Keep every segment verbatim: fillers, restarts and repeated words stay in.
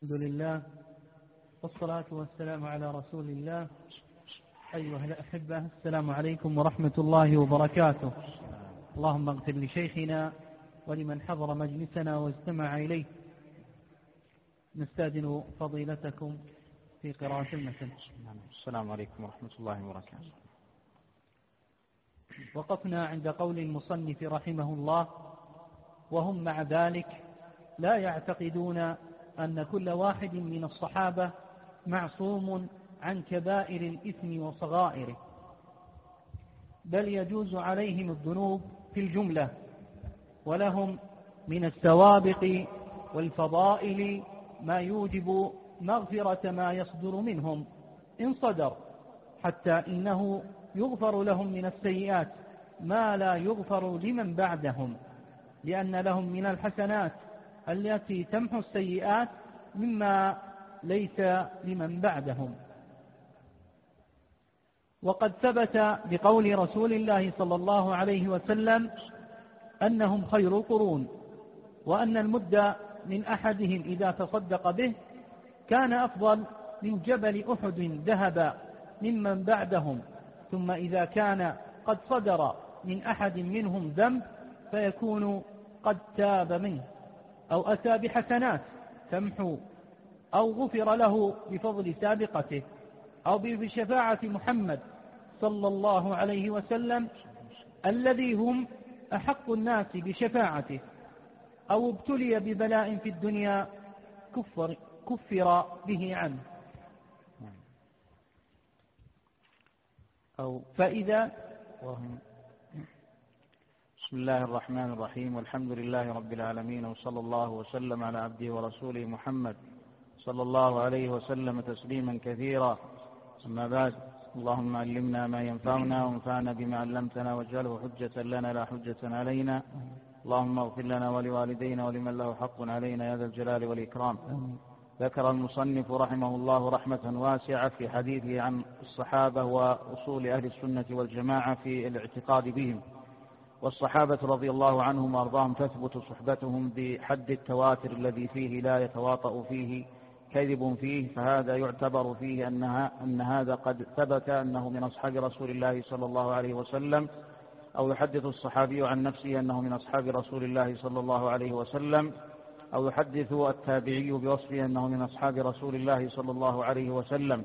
الحمد لله والصلاة والسلام على رسول الله. أيها الأحبة، السلام عليكم ورحمة الله وبركاته. اللهم اغفر لشيخنا ولمن حضر مجلسنا واستمع إليه. نستأذن فضيلتكم في قراءة المتن. السلام عليكم ورحمة الله وبركاته. وقفنا عند قول المصنف رحمه الله: وهم مع ذلك لا يعتقدون أن كل واحد من الصحابة معصوم عن كبائر الإثم وصغائره، بل يجوز عليهم الذنوب في الجملة، ولهم من السوابق والفضائل ما يوجب مغفرة ما يصدر منهم إن صدر، حتى إنه يغفر لهم من السيئات ما لا يغفر لمن بعدهم، لأن لهم من الحسنات التي تمحو السيئات مما ليس لمن بعدهم. وقد ثبت بقول رسول الله صلى الله عليه وسلم أنهم خير القرون، وأن المد من أحدهم إذا تصدق به كان أفضل من جبل أحد ذهبا ممن بعدهم، ثم إذا كان قد صدر من أحد منهم ذنب فيكون قد تاب منه، أو أتى بحسنات تمحو، أو غفر له بفضل سابقته، أو بشفاعة محمد صلى الله عليه وسلم الذي هم أحق الناس بشفاعته، أو ابتلي ببلاء في الدنيا كفر, كفر به عنه. أو فإذا وهم بسم الله الرحمن الرحيم، والحمد لله رب العالمين، وصلى الله وسلم على عبده ورسوله محمد صلى الله عليه وسلم تسليما كثيرا. أما بعد، اللهم علمنا ما ينفعنا وانفعنا بما علمتنا واجعله حجة لنا لا حجة علينا. اللهم اغفر لنا ولوالدينا ولمن له حق علينا يا ذا الجلال والإكرام. ذكر المصنف رحمه الله رحمة واسعة في حديثه عن الصحابة وأصول أهل السنة والجماعة في الاعتقاد بهم. والصحابة رضي الله عنهم وأرضاهم تثبت صحبتهم بحد التواتر الذي فيه لا يتواطأ فيه كذب فيه، فهذا يعتبر فيه أنها أن هذا قد ثبت أنه من أصحاب رسول الله صلى الله عليه وسلم، أو يحدث الصحابي عن نفسه أنه من أصحاب رسول الله صلى الله عليه وسلم، أو يحدث التابعي بوصفه أنه من أصحاب رسول الله صلى الله عليه وسلم،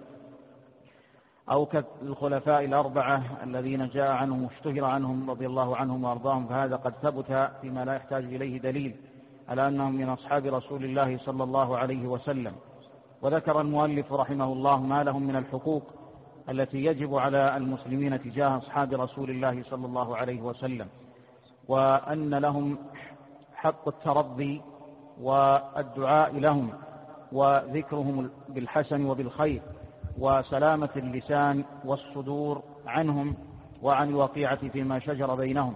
أو كالخلفاء الأربعة الذين جاء عنهم واشتهر عنهم رضي الله عنهم وأرضاهم، فهذا قد ثبت فيما لا يحتاج إليه دليل على أنهم من أصحاب رسول الله صلى الله عليه وسلم. وذكر المؤلف رحمه الله ما لهم من الحقوق التي يجب على المسلمين تجاه أصحاب رسول الله صلى الله عليه وسلم، وأن لهم حق الترضي والدعاء لهم وذكرهم بالحسن وبالخير، وسلامة اللسان والصدور عنهم وعن الوقيعة فيما شجر بينهم.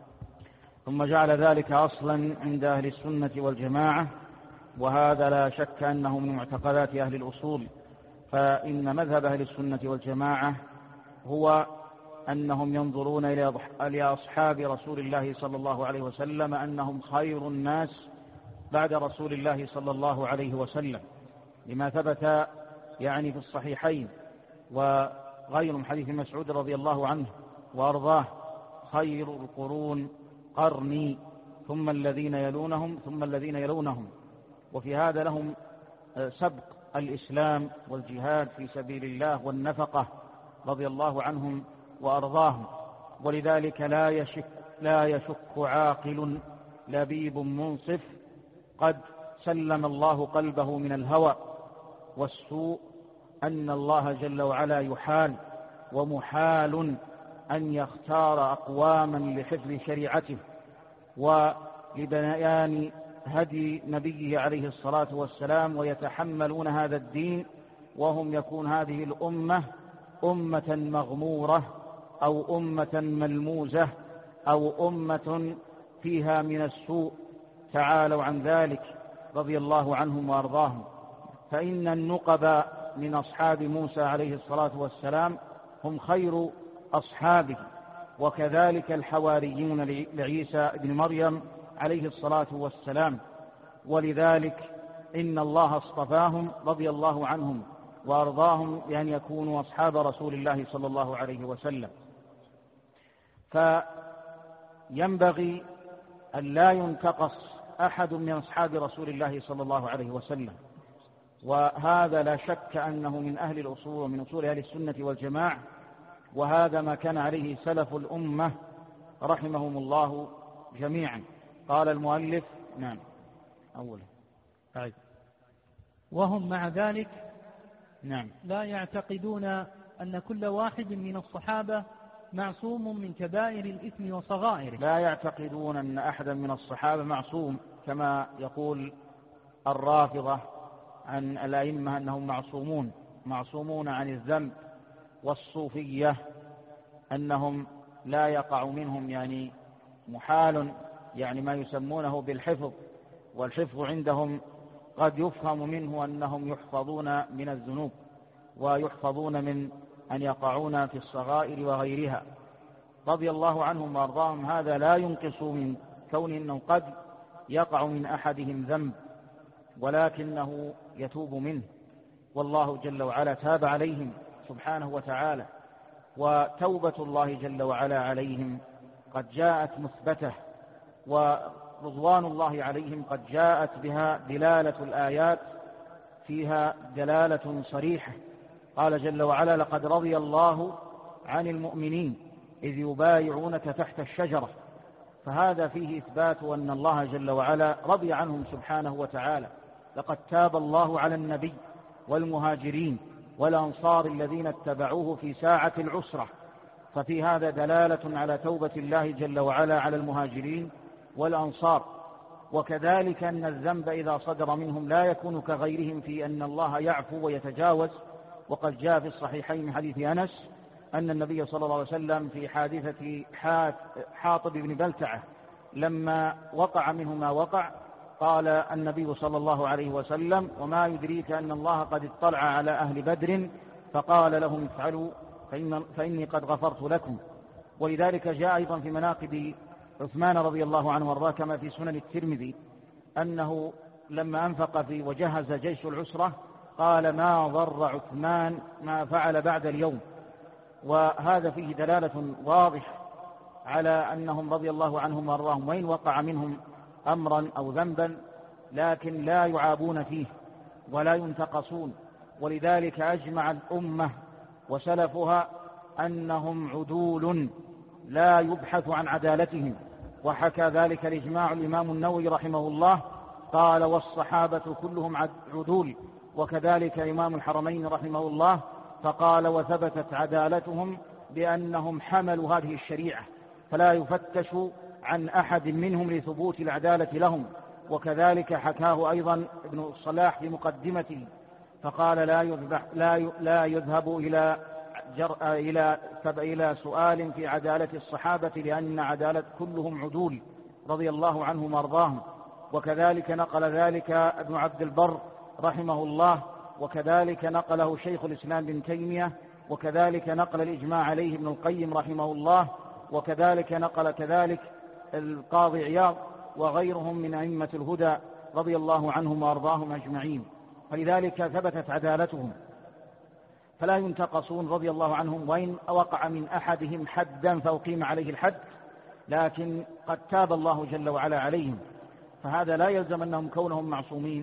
ثم جعل ذلك أصلا عند أهل السنة والجماعة، وهذا لا شك أنه من معتقدات أهل الأصول، فإن مذهب أهل السنة والجماعة هو أنهم ينظرون إلى أصحاب رسول الله صلى الله عليه وسلم أنهم خير الناس بعد رسول الله صلى الله عليه وسلم، لما ثبت يعني في الصحيحين وغير من حديث مسعود رضي الله عنه وأرضاه: خير القرون قرني ثم الذين يلونهم ثم الذين يلونهم. وفي هذا لهم سبق الإسلام والجهاد في سبيل الله والنفقة رضي الله عنهم وأرضاهم، ولذلك لا يشك, لا يشك عاقل لبيب منصف قد سلم الله قلبه من الهوى والسوء أن الله جل وعلا يحال ومحال أن يختار أقواما لحفظ شريعته ولبيان هدي نبيه عليه الصلاة والسلام، ويتحملون هذا الدين وهم يكون هذه الأمة أمة مغمورة أو أمة ملموزة أو أمة فيها من السوء. تعالوا عن ذلك رضي الله عنهم وأرضاهم. فإن النقب من أصحاب موسى عليه الصلاة والسلام هم خير أصحابه، وكذلك الحواريون لعيسى ابن مريم عليه الصلاة والسلام. ولذلك إن الله اصطفاهم رضي الله عنهم وأرضاهم بأن يكونوا أصحاب رسول الله صلى الله عليه وسلم. فينبغي أن لا ينتقص أحد من أصحاب رسول الله صلى الله عليه وسلم، وهذا لا شك أنه من أهل الأصول ومن أصول أهل السنة والجماعة، وهذا ما كان عليه سلف الأمة رحمهم الله جميعا. قال المؤلف نعم أولا أعيد. وهم مع ذلك نعم لا يعتقدون أن كل واحد من الصحابة معصوم من كبائر الإثم وصغائره. لا يعتقدون أن أحدا من الصحابة معصوم كما يقول الرافضة عن الأئمة أنهم معصومون معصومون عن الذنب، والصوفية أنهم لا يقع منهم يعني محال يعني ما يسمونه بالحفظ، والحفظ عندهم قد يفهم منه أنهم يحفظون من الذنوب ويحفظون من أن يقعون في الصغائر وغيرها رضي الله عنهم وأرضاهم. هذا لا ينقص من كون أنه قد يقع من أحدهم ذنب ولكنه يتوب منه، والله جل وعلا تاب عليهم سبحانه وتعالى، وتوبة الله جل وعلا عليهم قد جاءت مثبتة، ورضوان الله عليهم قد جاءت بها دلالة الآيات فيها دلالة صريحة. قال جل وعلا: لقد رضي الله عن المؤمنين إذ يبايعونك تحت الشجرة. فهذا فيه إثبات أن الله جل وعلا رضي عنهم سبحانه وتعالى. لقد تاب الله على النبي والمهاجرين والأنصار الذين اتبعوه في ساعة العسرة، ففي هذا دلالة على توبة الله جل وعلا على المهاجرين والأنصار. وكذلك أن الذنب إذا صدر منهم لا يكون كغيرهم في أن الله يعفو ويتجاوز، وقد جاء في الصحيحين من حديث أنس أن النبي صلى الله عليه وسلم في حادثة حاطب بن بلتعة لما وقع منه ما وقع قال النبي صلى الله عليه وسلم: وما يدريك أن الله قد اطلع على أهل بدر فقال لهم افعلوا فإن فإني قد غفرت لكم. ولذلك جاء أيضا في مناقب عثمان رضي الله عنه وارضاه كما في سنن الترمذي أنه لما أنفق في وجهز جيش العسرة قال: ما ضر عثمان ما فعل بعد اليوم. وهذا فيه دلالة واضحة على أنهم رضي الله عنهم وارضاهم وإن وقع منهم أمرا أو ذنبا لكن لا يعابون فيه ولا ينتقصون. ولذلك أجمع الأمة وسلفها أنهم عدول لا يبحث عن عدالتهم، وحكى ذلك الإجماع الإمام النووي رحمه الله قال: والصحابة كلهم عدول. وكذلك إمام الحرمين رحمه الله فقال: وثبتت عدالتهم بأنهم حملوا هذه الشريعة فلا يفتش عن أحد منهم لثبوت العدالة لهم. وكذلك حكاه أيضا ابن الصلاح في مقدمته فقال: لا يذهب, لا لا يذهب إلى, جر إلى, إلى سؤال في عدالة الصحابة لأن عدالة كلهم عدول رضي الله عنهم وارضاهم. وكذلك نقل ذلك ابن عبد البر رحمه الله، وكذلك نقله شيخ الإسلام بن تيمية، وكذلك نقل الإجماع عليه ابن القيم رحمه الله، وكذلك نقل كذلك القاضي عياض وغيرهم من أئمة الهدى رضي الله عنهم وأرضاهم أجمعين. فلذلك ثبتت عدالتهم فلا ينتقصون رضي الله عنهم، وإن وقع من أحدهم حدا فأقيم عليه الحد لكن قد تاب الله جل وعلا عليهم. فهذا لا يلزم أنهم كونهم معصومين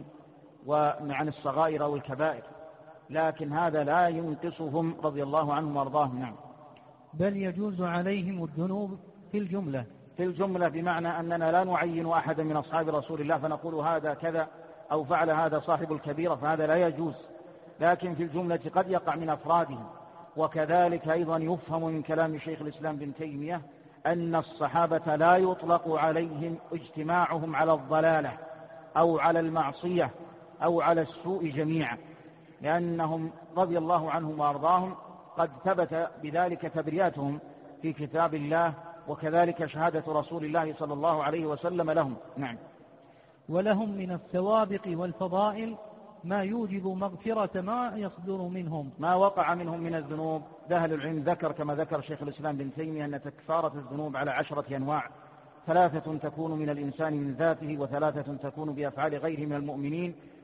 وعن الصغائر أو الكبائر، لكن هذا لا ينقصهم رضي الله عنهم وأرضاهم. نعم. بل يجوز عليهم الذنوب في الجملة في الجملة بمعنى أننا لا نعين أحدا من أصحاب رسول الله فنقول هذا كذا أو فعل هذا صاحب الكبيرة، فهذا لا يجوز، لكن في الجملة قد يقع من أفرادهم. وكذلك أيضا يفهم من كلام شيخ الإسلام بن تيمية أن الصحابة لا يطلق عليهم اجتماعهم على الضلالة أو على المعصية أو على السوء جميعا، لأنهم رضي الله عنهم وأرضاهم قد ثبت بذلك تبرياتهم في كتاب الله، وكذلك شهادة رسول الله صلى الله عليه وسلم لهم. نعم. ولهم من السوابق والفضائل ما يوجب مغفرة ما يصدر منهم. ما وقع منهم من الذنوب أهل العلم ذكر كما ذكر شيخ الإسلام بن تيمية أن تكفارة الذنوب على عشرة أنواع: ثلاثة تكون من الإنسان من ذاته، وثلاثة تكون بأفعال غيره من المؤمنين،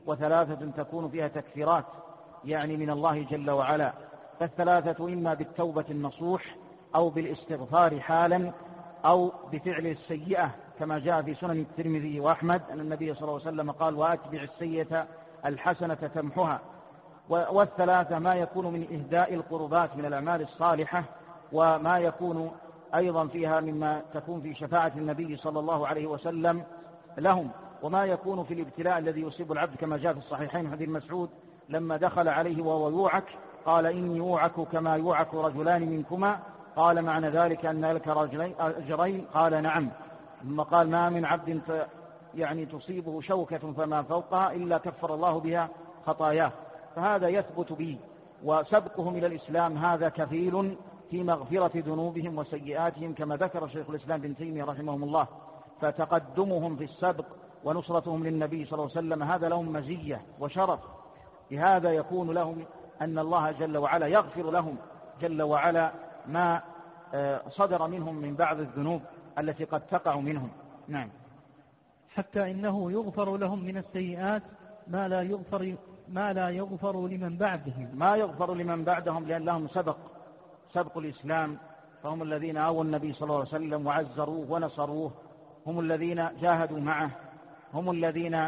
وثلاثة تكون فيها تكفيرات يعني من الله جل وعلا. فالثلاثة إما بالتوبة النصوح أو بالاستغفار حالا أو بفعل السيئة كما جاء في سنن الترمذي وأحمد أن النبي صلى الله عليه وسلم قال وأتبع السيئة الحسنة تمحها. والثلاثة ما يكون من إهداء القربات من الأعمال الصالحة وما يكون أيضا فيها مما تكون في شفاعة النبي صلى الله عليه وسلم لهم، وما يكون في الابتلاء الذي يصيب العبد كما جاء في الصحيحين حديث مسعود لما دخل عليه وهو يوعك قال إني يوعك كما يوعك رجلان منكما، قال معنى ذلك أن لك أجرين؟ قال نعم. ثم قال ما من عبد يعني تصيبه شوكة فما فوقها إلا كفر الله بها خطاياه. فهذا يثبت به، وسبقهم إلى الإسلام هذا كفيل في مغفرة ذنوبهم وسيئاتهم كما ذكر شيخ الإسلام بن تيمية رحمهم الله. فتقدمهم في السبق ونصرتهم للنبي صلى الله عليه وسلم هذا لهم مزية وشرف، لهذا يكون لهم أن الله جل وعلا يغفر لهم جل وعلا ما صدر منهم من بعض الذنوب التي قد تقع منهم. نعم. حتى إنه يغفر لهم من السيئات ما لا يغفر ما لا يغفر لمن بعدهم ما يغفر لمن بعدهم لأن لهم سبق سبق الإسلام، فهم الذين آووا النبي صلى الله عليه وسلم وعزروه ونصروه، هم الذين جاهدوا معه، هم الذين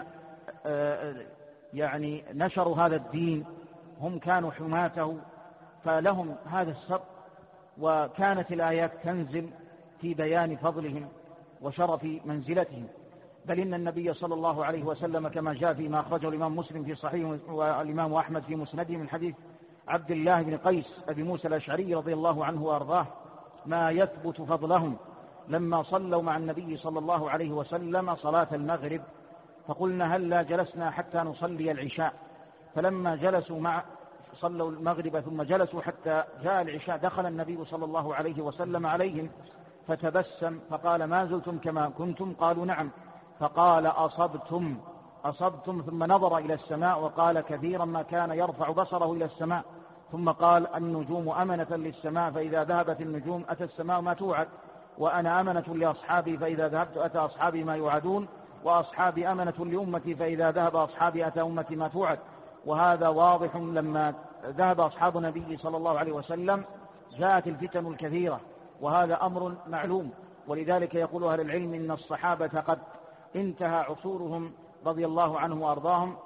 يعني نشروا هذا الدين، هم كانوا حماته، فلهم هذا السبق. وكانت الآيات تنزل في بيان فضلهم وشرف منزلتهم. بل إن النبي صلى الله عليه وسلم كما جاء فيما أخرجه الإمام مسلم في صحيح والإمام أحمد في مسنده من حديث عبد الله بن قيس أبي موسى الأشعري رضي الله عنه وأرضاه ما يثبت فضلهم لما صلوا مع النبي صلى الله عليه وسلم صلاة المغرب فقلنا هلا جلسنا حتى نصلي العشاء، فلما جلسوا مع صلوا المغرب ثم جلسوا حتى جاء العشاء دخل النبي صلى الله عليه وسلم عليهم فتبسم فقال ما زلتم كما كنتم؟ قالوا نعم. فقال أصبتم أصبتم ثم نظر إلى السماء وقال كثيرا ما كان يرفع بصره إلى السماء، ثم قال النجوم أمنة للسماء فإذا ذهبت النجوم أتى السماء ما توعد، وأنا أمنة لأصحابي فإذا ذهبت أتى أصحابي ما يوعدون، وأصحابي أمنة لأمتي فإذا ذهب أصحابي أتى أمتي ما توعد. وهذا واضح لما ذهب أصحاب النبي صلى الله عليه وسلم جاءت الفتن الكثيرة، وهذا أمر معلوم. ولذلك يقول أهل العلم إن الصحابة قد انتهى عصورهم رضي الله عنهم وأرضاهم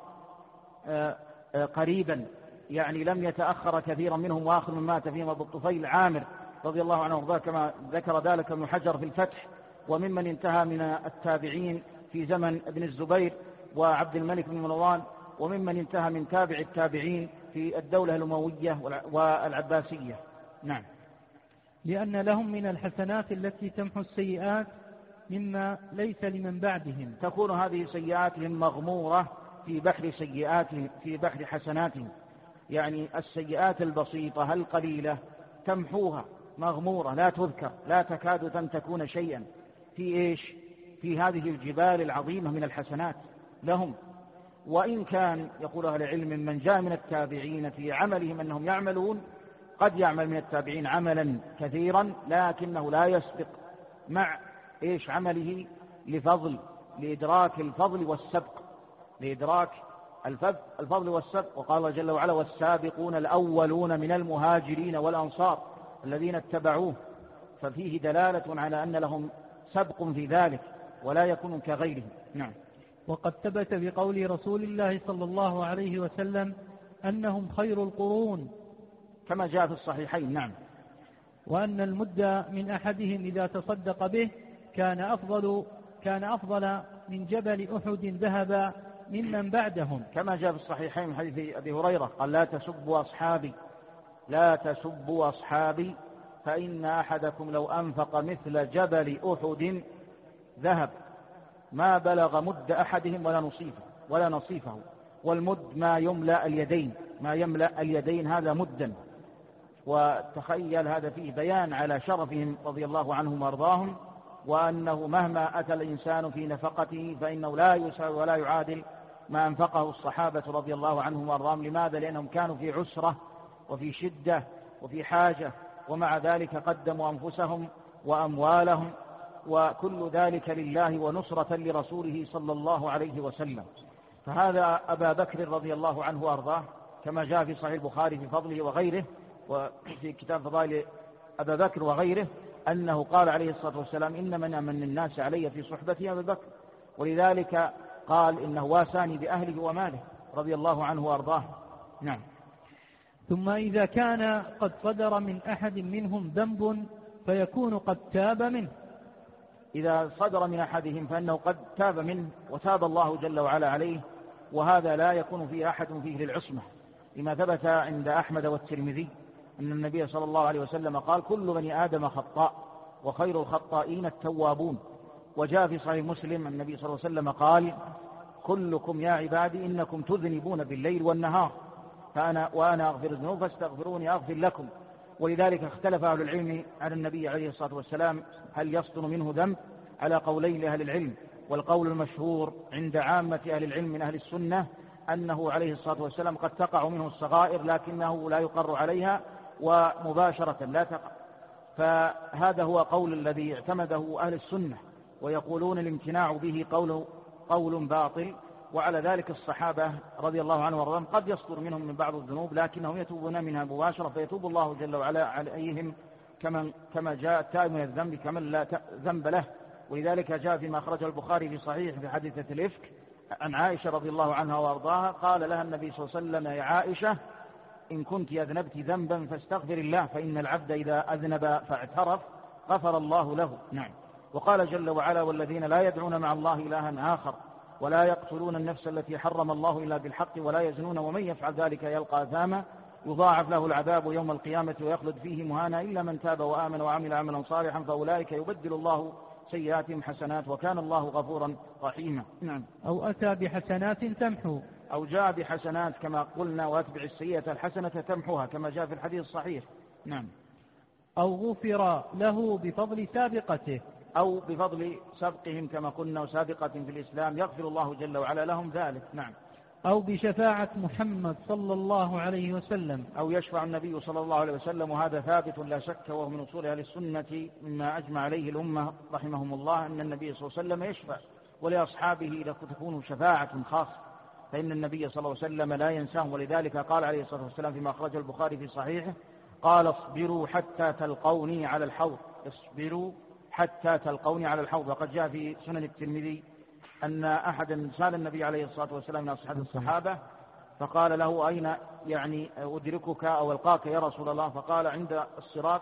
قريبا، يعني لم يتأخر كثيرا منهم، وآخر من مات فيهم أبو الطفيل عامر رضي الله عنه وأرضاه كما ذكر ذلك ابن حجر في الفتح. وممن انتهى من التابعين في زمن ابن الزبير وعبد الملك بن مروان، وممن انتهى من تابع التابعين في الدولة الأموية والعباسية. نعم. لأن لهم من الحسنات التي تمحو السيئات مما ليس لمن بعدهم، تكون هذه سيئاتهم مغمورة في بحر سيئاتهم في بحر حسناتهم، يعني السيئات البسيطة القليلة تمحوها مغمورة لا تذكر لا تكاد أن تكون شيئا في إيش في هذه الجبال العظيمة من الحسنات لهم. وإن كان يقول أهل العلم من جاء من التابعين في عملهم أنهم يعملون قد يعمل من التابعين عملا كثيرا لكنه لا يسبق مع إيش عمله لفضل لإدراك الفضل والسبق لإدراك الفضل والسبق. وقال الله جل وعلا والسابقون الأولون من المهاجرين والأنصار الذين اتبعوه، ففيه دلالة على أن لهم سبق في ذلك ولا يكون كغيرهم. نعم. وقد ثبت بقول رسول الله صلى الله عليه وسلم أنهم خير القرون كما جاء في الصحيحين. نعم. وأن المد من أحدهم إذا تصدق به كان أفضل كان أفضل من جبل أحد ذهبا ممن بعدهم كما جاء في الصحيحين حديث أبي هريرة قال لا تسبوا أصحابي لا تسبوا أصحابي فإن أحدكم لو أنفق مثل جبل أحد ذهب ما بلغ مد أحدهم ولا نصيفه ولا نصيفه والمد ما يملأ اليدين ما يملأ اليدين هذا مدا. وتخيل هذا فيه بيان على شرفهم رضي الله عنهم وارضاهم، وأنه مهما أتى الإنسان في نفقته فإنه لا يساوي ولا يعادل ما أنفقه الصحابة رضي الله عنهم وارضاهم. لماذا؟ لأنهم كانوا في عسرة وفي شدة وفي حاجة، ومع ذلك قدموا أنفسهم وأموالهم وكل ذلك لله ونصرة لرسوله صلى الله عليه وسلم. فهذا أبا بكر رضي الله عنه وأرضاه كما جاء في صحيح البخاري في فضله وغيره، وفي كتاب فضائل أبا بكر وغيره، أنه قال عليه الصلاة والسلام: إن من أمن الناس علي في صحبتي أبا بكر، ولذلك قال: إنه واساني بأهله وماله رضي الله عنه وأرضاه. نعم. ثم إذا كان قد صدر من أحد منهم ذنب فيكون قد تاب منه. إذا صدر من أحدهم فإنه قد تاب منه وتاب الله جل وعلا عليه، وهذا لا يكون فيه أحد فيه للعصمة، لما ثبت عند أحمد والترمذي أن النبي صلى الله عليه وسلم قال: كل بني آدم خطاء وخير الخطائين التوابون. وجاء في صحيح مسلم النبي صلى الله عليه وسلم قال: كلكم يا عبادي إنكم تذنبون بالليل والنهار فأنا وأنا أغفر الذنوب فاستغفروني أغفر لكم. ولذلك اختلف أهل العلم على النبي عليه الصلاة والسلام هل يصدر منه ذنب، على قولين لأهل العلم. والقول المشهور عند عامة أهل العلم من أهل السنة أنه عليه الصلاة والسلام قد تقع منه الصغائر لكنه لا يقر عليها ومباشرة لا تقع. فهذا هو قول الذي اعتمده أهل السنة، ويقولون الامتناع به قول, قول باطل. وعلى ذلك الصحابة رضي الله عنهم وارضاهم قد يصدر منهم من بعض الذنوب لكنهم يتوبون منها مباشرة، فيتوب الله جل وعلا عليهم كما, كما جاء التائب من الذنب كمن لا ذنب له. ولذلك جاء فيما أخرجه البخاري في صحيح في حديثة الإفك عن عائشة رضي الله عنها وارضاها قال لها النبي صلى الله عليه وسلم: يا عائشة إن كنت أذنبت ذنبا فاستغفر الله، فإن العبد إذا أذنب فاعترف غفر الله له. نعم. وقال جل وعلا: والذين لا يدعون مع الله إلها آخر ولا يقتلون النفس التي حرم الله إلا بالحق ولا يزنون ومن يفعل ذلك يلقى أثاما يضاعف له العذاب يوم القيامة ويخلد فيه مهانا إلا من تاب وآمن وعمل عملا صالحا فأولئك يبدل الله سيئاتهم حسنات وكان الله غفورا رحيما. نعم. أو أتى بحسنات تمحو، أو جاء بحسنات كما قلنا: واتبع السيئة الحسنة تمحوها، كما جاء في الحديث الصحيح. نعم. أو غفر له بفضل سابقته، أو بفضل سبقهم كما قلنا وسابقة في الإسلام يغفر الله جل وعلا لهم ذلك. نعم. أو بشفاعة محمد صلى الله عليه وسلم، أو يشفع النبي صلى الله عليه وسلم، وهذا ثابت لا شك، وهو من أصول أهل السنة مما أجمع عليه الأمة رحمهم الله أن النبي صلى الله عليه وسلم يشفع، ولأصحابه تكون شفاعة خاصة، فإن النبي صلى الله عليه وسلم لا ينساهم. ولذلك قال عليه الصلاة والسلام فيما أخرجه البخاري في صحيحه قال: اصبروا حتى تلقوني على الحوض، اصبروا حتى تلقوني على الحوض. وقد جاء في سنن الترمذي أن أحدا سأل النبي عليه الصلاة والسلام من أصحاب الصحابة فقال له: أين يعني أدركك أو ألقاك يا رسول الله؟ فقال: عند الصراط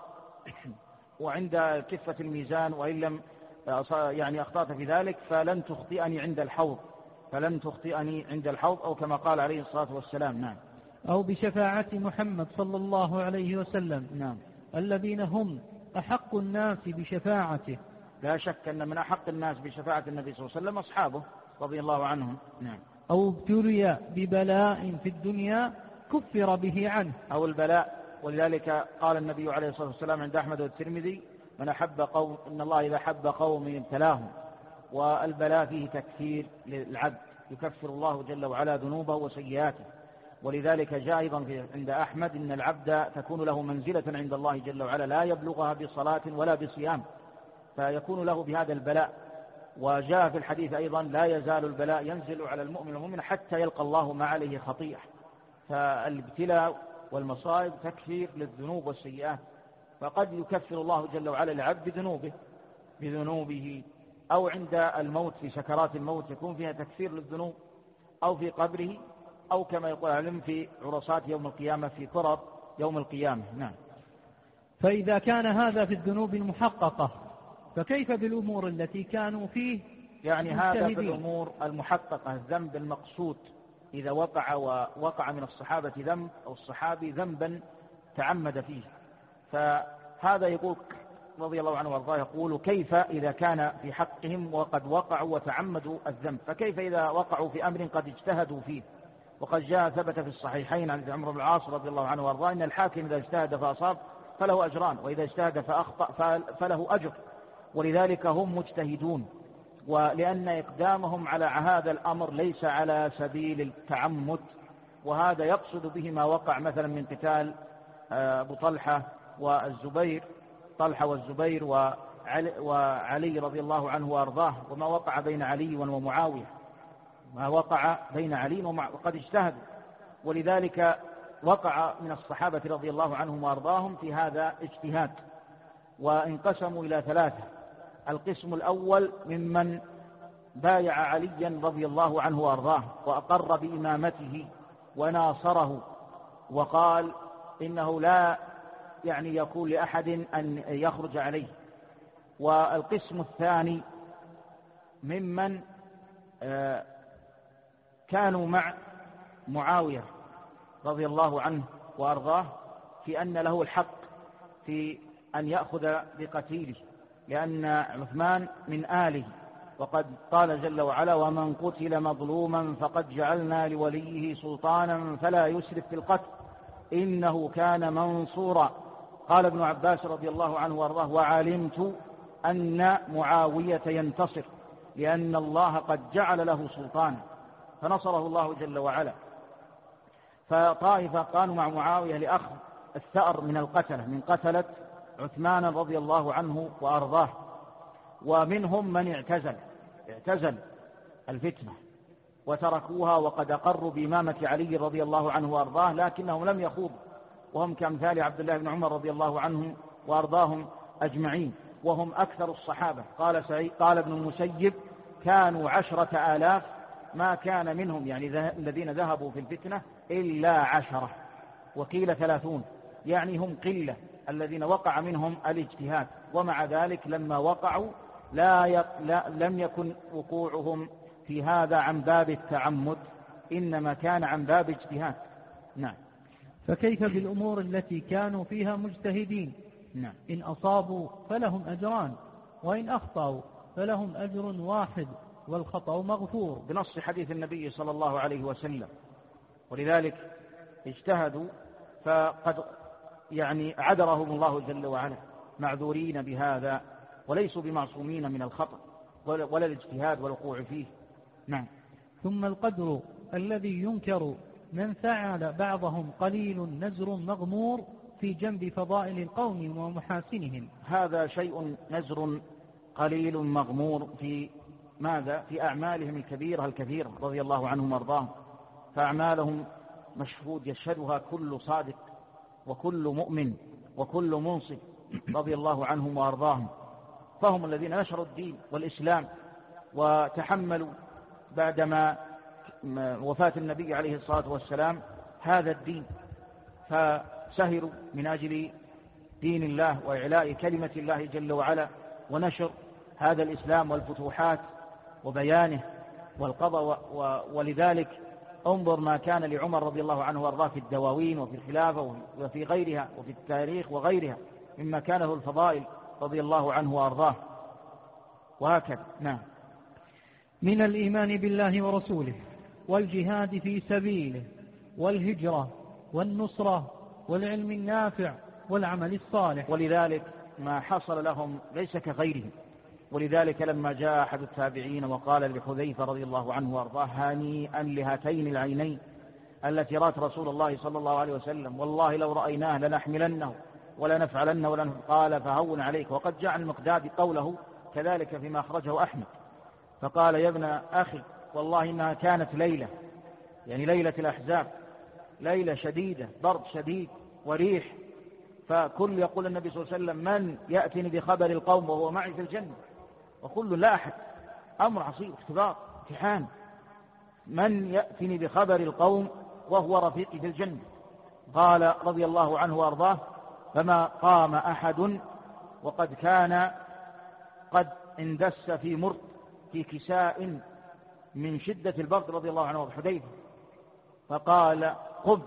وعند كفة الميزان، وإن لم يعني أخطأت في ذلك فلن تخطئني عند الحوض، فلن تخطئني عند الحوض، أو كما قال عليه الصلاة والسلام. نعم. أو بشفاعة محمد صلى الله عليه وسلم. نعم. الذين هم أحق الناس بشفاعته. لا شك أن من أحق الناس بشفاعة النبي صلى الله عليه وسلم أصحابه رضي الله عنهم. نعم. أو ابتلي ببلاء في الدنيا كفر به عنه، أو البلاء. ولذلك قال النبي عليه الصلاة والسلام عند أحمد والترمذي: من أحب قوم إن الله إذا أحب قوم ابتلاهم. والبلاء فيه تكفير للعبد، يكفر الله جل وعلا ذنوبه وسيئاته. ولذلك جاء أيضا عند أحمد إن العبد تكون له منزلة عند الله جل وعلا لا يبلغها بصلاة ولا بصيام، فيكون له بهذا البلاء. وجاء في الحديث أيضا: لا يزال البلاء ينزل على المؤمن المؤمن حتى يلقى الله ما عليه خطيئة. فالابتلاء والمصائب تكفير للذنوب والسيئات، فقد يكفر الله جل وعلا العبد بذنوبه بذنوبه أو عند الموت في سكرات الموت يكون فيها تكفير للذنوب، أو في قبره، أو كما يقول العلم في عرصات يوم القيامة في كرب يوم القيامة. نعم. فإذا كان هذا في الذنوب المحققة فكيف بالأمور التي كانوا فيه؟ يعني هذا في الأمور المحققة، الذنب المقصود إذا وقع ووقع من الصحابة ذنب أو الصحابي ذنبا تعمد فيه، فهذا يقول رضي الله عنه وارضاه يقول: كيف إذا كان في حقهم وقد وقعوا وتعمدوا الذنب، فكيف إذا وقعوا في أمر قد اجتهدوا فيه؟ وقد جاء ثبت في الصحيحين عن عمرو بن العاص رضي الله عنه وارضاه إن الحاكم إذا اجتهد فأصاب فله أجران، وإذا اجتهد فأخطأ فله أجر. ولذلك هم مجتهدون، ولأن إقدامهم على هذا الأمر ليس على سبيل التعمد، وهذا يقصد به ما وقع مثلا من قتال أبو طلحة والزبير طلحة والزبير وعلي, وعلي رضي الله عنه وأرضاه، وما وقع بين علي ومعاوية. ما وقع بين علي وقد اجتهدوا، ولذلك وقع من الصحابة رضي الله عنهم وأرضاهم في هذا اجتهاد، وانقسموا إلى ثلاثة. القسم الأول ممن بايع عليا رضي الله عنه وأرضاه وأقر بإمامته وناصره وقال إنه لا يعني يكون لأحد أن يخرج عليه. والقسم الثاني ممن كانوا مع معاوية رضي الله عنه وأرضاه في أن له الحق في أن يأخذ بقتيله، لأن عثمان من آله، وقد قال جل وعلا: ومن قتل مظلوما فقد جعلنا لوليه سلطانا فلا يسرف في القتل إنه كان منصورا. قال ابن عباس رضي الله عنه وارضاه: وعلمت أن معاوية ينتصر لأن الله قد جعل له سلطانا، فنصره الله جل وعلا. فطائفة كانوا مع معاوية لأخذ الثأر من القتلة، من قتلة عثمان رضي الله عنه وأرضاه، ومنهم من اعتزل اعتزل الفتنة وتركوها وقد أقروا بإمامة علي رضي الله عنه وأرضاه، لكنهم لم يخوضوا، وهم كأمثال عبد الله بن عمر رضي الله عنهم وأرضاهم أجمعين، وهم أكثر الصحابة. قال سعيد قال ابن المسيب: كانوا عشرة آلاف، ما كان منهم يعني الذين ذهبوا في الفتنة إلا عشرة، وقيل ثلاثون، يعني هم قلة الذين وقع منهم الاجتهاد. ومع ذلك لما وقعوا لا, ي... لا لم يكن وقوعهم في هذا عن باب التعمد، إنما كان عن باب اجتهاد. نعم. فكيف بالأمور التي كانوا فيها مجتهدين؟ نعم. إن أصابوا فلهم أجران، وإن أخطأوا فلهم أجر واحد والخطأ مغفور، بنص حديث النبي صلى الله عليه وسلم. ولذلك اجتهدوا فقد يعني عذرهم الله جل وعلا، معذورين بهذا، وليسوا بمعصومين من الخطأ ولا الاجتهاد والوقوع فيه. نعم. ثم القدر الذي ينكر من فعل بعضهم قليل نزر مغمور في جنب فضائل القوم ومحاسنهم. هذا شيء نزر قليل مغمور في ماذا؟ في أعمالهم الكبيرة الكثيرة رضي الله عنهم وارضاهم، فأعمالهم مشهود يشهدها كل صادق وكل مؤمن وكل منصف رضي الله عنهم وارضاهم، فهم الذين نشروا الدين والإسلام وتحملوا بعدما وفاة النبي عليه الصلاة والسلام هذا الدين، فسهروا من أجل دين الله وإعلاء كلمة الله جل وعلا ونشر هذا الإسلام والفتوحات وبيانه والقضاء. ولذلك انظر ما كان لعمر رضي الله عنه وارضاه في الدواوين وفي الخلافة وفي غيرها وفي التاريخ وغيرها مما كانه الفضائل رضي الله عنه وارضاه، وهكذا. نعم. من الإيمان بالله ورسوله والجهاد في سبيله والهجرة والنصرة والعلم النافع والعمل الصالح. ولذلك ما حصل لهم ليس كغيرهم. ولذلك لما جاء أحد التابعين وقال لحذيفة رضي الله عنه وارضاه: هنيئا لهاتين العينين التي رأت رسول الله صلى الله عليه وسلم، والله لو رأيناه لنحملنه ولا نفعلن ولا نفعل. قال: فهون عليك. وقد جاء المقداد قوله كذلك فيما أخرجه أحمد، فقال: يا ابن أخي والله إنها كانت ليلة، يعني ليلة الأحزاب، ليلة شديدة، ضرب شديد وريح، فكل يقول النبي صلى الله عليه وسلم: من يأتني بخبر القوم وهو معي في الجنة؟ وكل لا أحد، أمر عصيب، اختبار، امتحان. من يأتني بخبر القوم وهو رفيقي في الجنة؟ قال رضي الله عنه وأرضاه: فما قام أحد وقد كان قد اندس في مرد في كساء من شدة البرد رضي الله عنه وحذيفة، فقال: قم.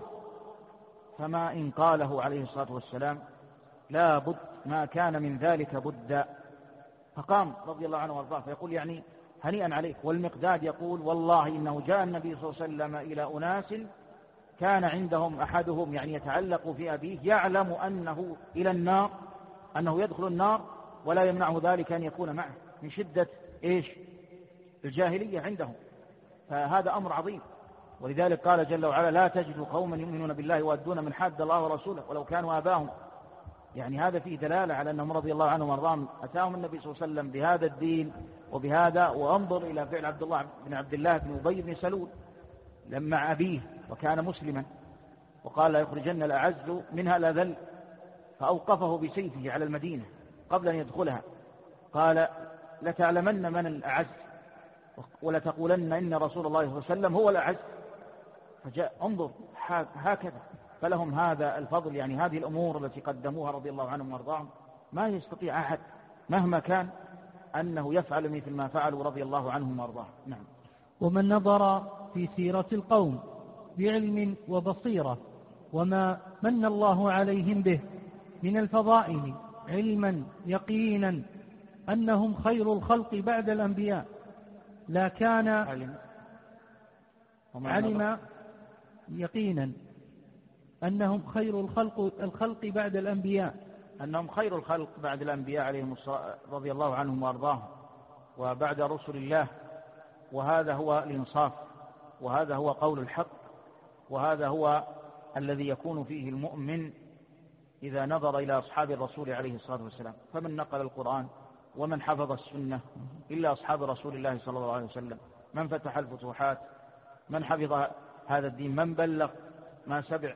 فما إن قاله عليه الصلاة والسلام لا بد، ما كان من ذلك بد. فقام رضي الله عنه وارضاه فيقول: يعني هنيئا عليك. والمقداد يقول: والله إنه جاء النبي صلى الله عليه وسلم إلى أناس كان عندهم أحدهم يعني يتعلق في أبيه، يعلم أنه إلى النار، أنه يدخل النار، ولا يمنعه ذلك أن يكون معه من شدة إيش؟ الجاهلية عندهم. فهذا أمر عظيم. ولذلك قال جل وعلا: لا تجد قوما يؤمنون بالله ويؤدون من حاد الله ورسوله ولو كانوا آباهم يعني هذا فيه دلالة على أنهم رضي الله عنهم وارضاهم أتاهم النبي صلى الله عليه وسلم بهذا الدين وبهذا. وانظر إلى فعل عبد الله بن عبد الله بن أبي بن سلول لما أبيه وكان مسلما وقال لا يخرجن الأعز منها الأذل، فأوقفه بسيفه على المدينة قبل أن يدخلها، قال لتعلمن من الأعز ولتقولن إن رسول الله صلى الله عليه وسلم هو الأعز. فجاء انظر هكذا، فلهم هذا الفضل. يعني هذه الأمور التي قدموها رضي الله عنهم وارضاهم ما يستطيع أحد مهما كان أنه يفعل مثل ما فعلوا رضي الله عنهم وارضاهم. نعم. ومن نظر في سيرة القوم بعلم وبصيرة وما من الله عليهم به من الفضائل علما يقينا أنهم خير الخلق بعد الأنبياء، لا كان علم, علم يقينا أنهم خير الخلق, الخلق بعد الأنبياء أنهم خير الخلق بعد الأنبياء عليهم رضي الله عنهم وأرضاهم وبعد رسل الله. وهذا هو الإنصاف، وهذا هو قول الحق، وهذا هو الذي يكون فيه المؤمن إذا نظر إلى أصحاب الرسول عليه الصلاة والسلام. فمن نقل القرآن ومن حفظ السنة إلا أصحاب رسول الله صلى الله عليه وسلم، من فتح الفتوحات، من حفظ هذا الدين، من بلغ ما سبع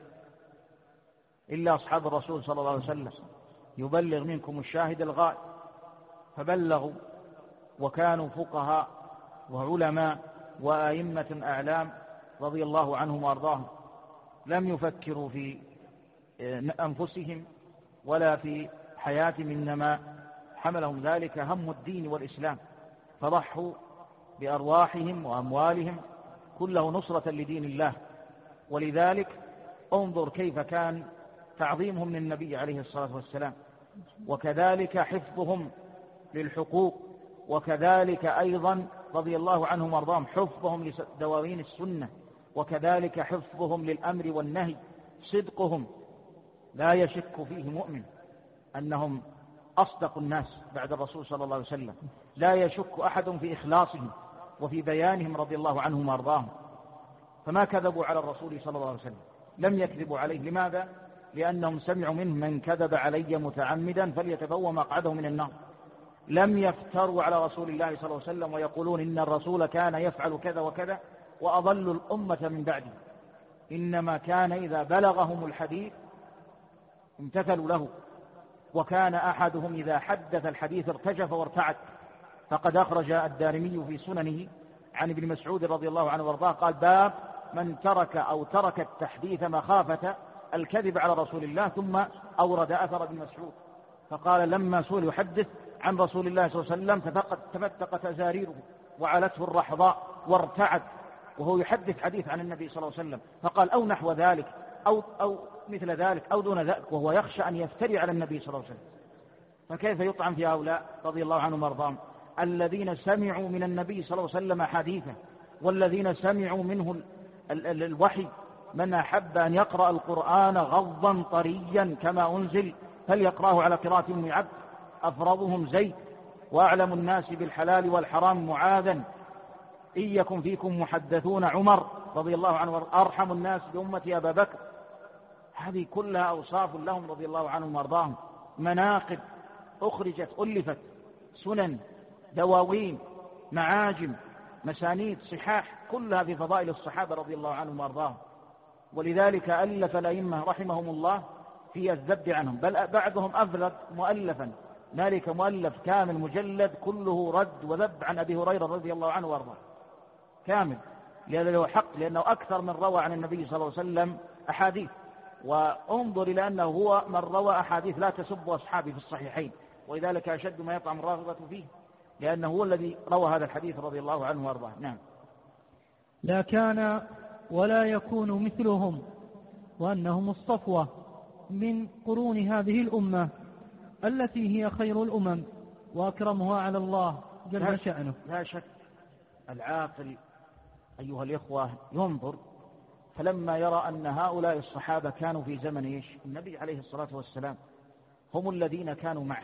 إلا أصحاب الرسول صلى الله عليه وسلم. يبلغ منكم الشاهد الغائب، فبلغوا وكانوا فقهاء وعلماء وأئمة أعلام رضي الله عنهم وأرضاهم، لم يفكروا في أنفسهم ولا في حياتهم، إنما حملهم ذلك هم الدين والإسلام، فضحوا بأرواحهم وأموالهم كله نصرة لدين الله. ولذلك انظر كيف كان تعظيمهم للنبي عليه الصلاة والسلام، وكذلك حفظهم للحقوق، وكذلك أيضا رضي الله عنهم وارضاهم حفظهم لدواوين السنة، وكذلك حفظهم للأمر والنهي، صدقهم لا يشك فيه مؤمن أنهم أصدق الناس بعد الرسول صلى الله عليه وسلم، لا يشك أحد في إخلاصهم وفي بيانهم رضي الله عنهم وارضاهم. فما كذبوا على الرسول صلى الله عليه وسلم، لم يكذبوا عليه. لماذا؟ لأنهم سمعوا منه من كذب علي متعمدا فليتبوأ مقعده من النار. لم يفتروا على رسول الله صلى الله عليه وسلم ويقولون إن الرسول كان يفعل كذا وكذا وأضلوا الأمة من بعده، إنما كان إذا بلغهم الحديث امتثلوا له. وكان أحدهم إذا حدث الحديث ارتجف وارتعد، فقد أخرج الدارمي في سننه عن ابن مسعود رضي الله عنه وارضاه قال: باب من ترك أو ترك التحديث مخافة الكذب على رسول الله، ثم أورد أثر ابن مسعود فقال: لما سئل يحدث عن رسول الله صلى الله عليه وسلم تفتقت أزاريره وعلته الرحضاء وارتعد وهو يحدث حديث عن النبي صلى الله عليه وسلم، فقال: أو نحو ذلك أو, أو مثل ذلك أو دون ذلك، وهو يخشى أن يفتري على النبي صلى الله عليه وسلم. فكيف يطعن في هؤلاء رضي الله عنهم وارضاهم الذين سمعوا من النبي صلى الله عليه وسلم حديثا، والذين سمعوا منه ال ال الوحي. من أحب أن يقرأ القرآن غضا طريا كما أنزل فليقرأه على قراءة أم عبد، أفرضهم زيد وأعلم الناس بالحلال والحرام معاذا، إن يكن فيكم محدثون عمر رضي الله عنه، أرحم الناس بأمتي أبا بكر. هذه كلها أوصاف لهم رضي الله عنهم وارضاهم، مناقب أخرجت ألفت، سنن، دواوين، معاجم، مسانيد، صحاح، كلها في فضائل الصحابة رضي الله عنهم وارضاهم. ولذلك ألف الأئمة رحمهم الله في الذب عنهم، بل بعضهم أفرد مؤلفا، ذلك مؤلف كامل مجلد كله رد وذب عن أبي هريرة رضي الله عنه وارضاه كامل، لأنه حق، لأنه أكثر من روى عن النبي صلى الله عليه وسلم أحاديث. وانظر إلى أنه هو من روى أحاديث لا تسب أصحابه في الصحيحين، ولذلك أشد ما يطعم الرغبة فيه، لأنه هو الذي روى هذا الحديث رضي الله عنه وارضاه. نعم. لا كان ولا يكون مثلهم، وأنهم الصفوة من قرون هذه الأمة التي هي خير الأمم وأكرمها على الله جل شأنه. لا شك العاقل أيها الإخوة ينظر، فلما يرى أن هؤلاء الصحابة كانوا في زمن إيش؟ النبي عليه الصلاة والسلام، هم الذين كانوا معه،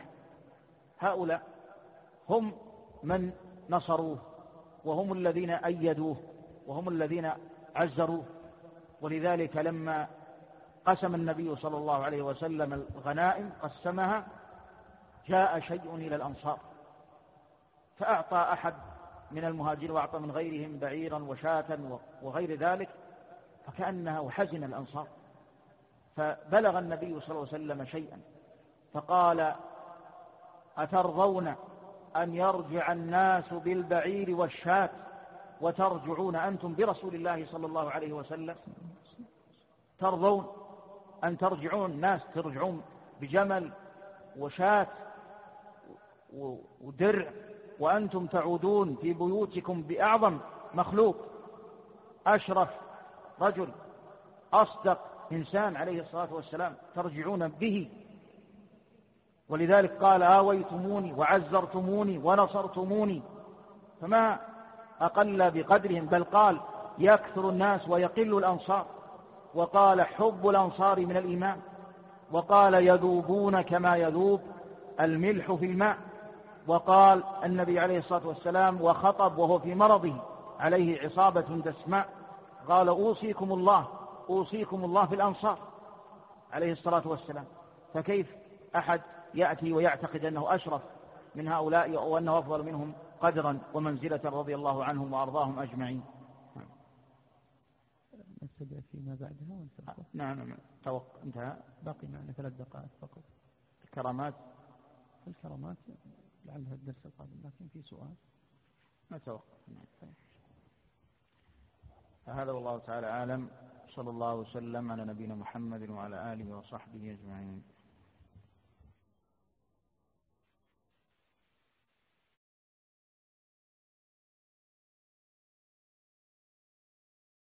هؤلاء هم من نصروه، وهم الذين أيدوه، وهم الذين عزروه. ولذلك لما قسم النبي صلى الله عليه وسلم الغنائم قسمها، جاء شيء إلى الأنصار فأعطى أحد من المهاجرين وأعطى من غيرهم بعيرا وشاة وغير ذلك، فكأنها وحزن الأنصار. فبلغ النبي صلى الله عليه وسلم شيئا فقال: أترضون أن يرجع الناس بالبعير والشاة وترجعون أنتم برسول الله صلى الله عليه وسلم؟ ترضون أن ترجعون الناس ترجعون بجمل وشاة ودرع وأنتم تعودون في بيوتكم بأعظم مخلوق، أشرف رجل، أصدق إنسان عليه الصلاة والسلام، ترجعون به؟ ولذلك قال: آويتموني وعزرتموني ونصرتموني. فما أقل بقدرهم، بل قال: يكثر الناس ويقل الأنصار، وقال: حب الأنصار من الإيمان، وقال: يذوبون كما يذوب الملح في الماء. وقال النبي عليه الصلاة والسلام وخطب وهو في مرضه عليه عصابة تسمع، قال: أوصيكم الله أوصيكم الله في الأنصار عليه الصلاة والسلام. فكيف أحد يأتي ويعتقد أنه أشرف من هؤلاء أو أنه أفضل منهم قدرا ومنزلة رضي الله عنهم وأرضاهم أجمعين؟ نستدعي فيما بعدها ونتوقف. نعم نعم توقف انتهى، باقي معنا ثلاث دقائق فقط. الكرامات الكرامات لعلها الدرس القادم، لكن في سؤال نتوقف. هذا والله تعالى أعلم. صلى الله وسلم على نبينا محمد وعلى آله وصحبه أجمعين.